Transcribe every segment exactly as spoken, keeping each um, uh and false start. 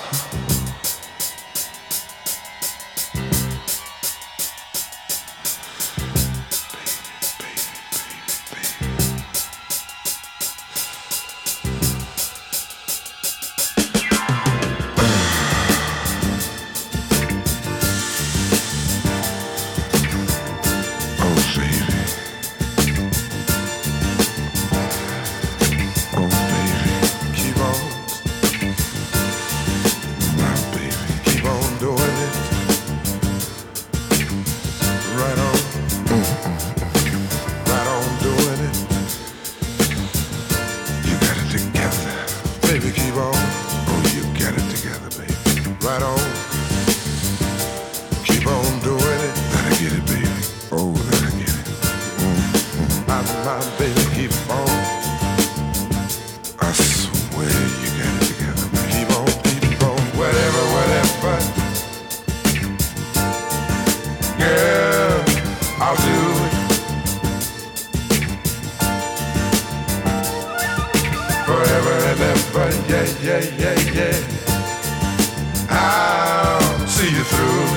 Baby, keep on. Oh, you get it together, baby. Right on. Keep on doing it. Let I get it, baby. Oh, let I get it. Mm-hmm. My, my baby, keep on. I swear you get it together, baby. Keep on, keep on. Whatever, whatever. Girl, I'll do it. Forever and ever, yeah, yeah, yeah, yeah. I'll see you through.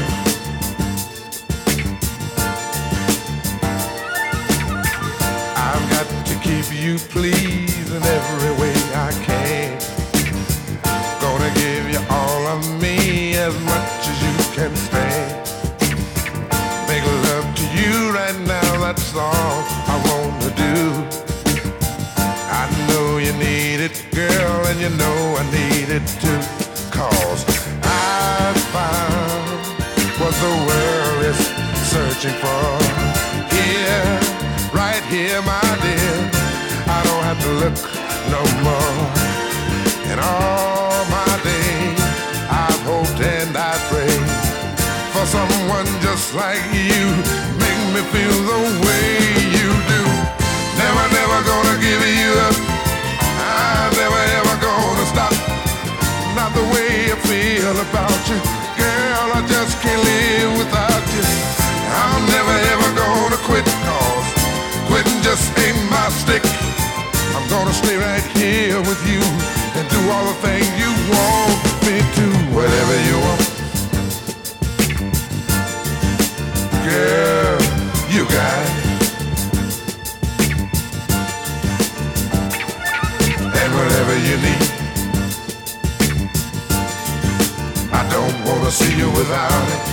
I've got to keep you pleased in every way I can. Gonna give you all of me as much as you can stand. Make love to you right now, that's all I wanna do. I know you need it, girl, and you know I need it too. Cause I found what the world is searching for. Here, right here, my dear, I don't have to look no more. In all my days, I've hoped and I prayed for someone just like you. Make me feel the way you do. Never, never gonna give you up. I'm never ever gonna stop. Not the way I feel about you, girl, I just can't live without you. I'm never ever gonna quit, cause quitting just ain't my stick. I'm gonna stay right here with you and do all the things you want me to. Whatever you want, girl, you got it. Whatever you need, I don't wanna see you without it.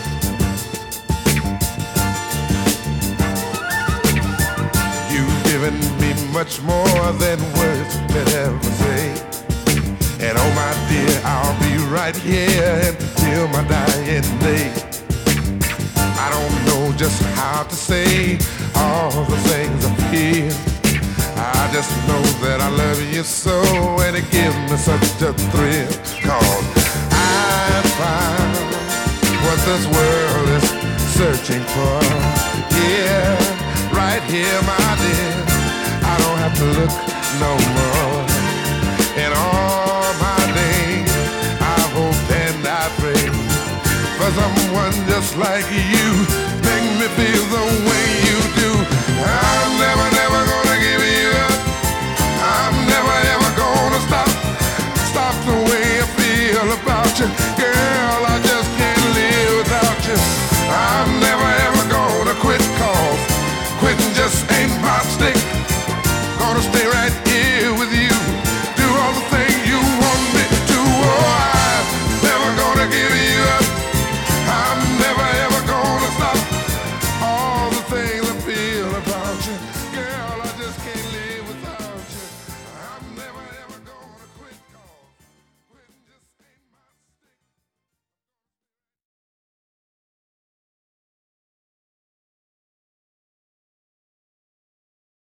You've given me much more than words could ever say. And oh my dear, I'll be right here until my dying day. I don't know just how to say all the things I feel. I just know that I love you so, and it gives me such a thrill. Cause I found what this world is searching for. Yeah, right here, my dear, I don't have to look no more. In all my days, I've hoped and I prayed for someone just like you. Make me feel the way you do. I'm never, never gonna give you up. I'm never ever gonna stop. Stop the way I feel about you.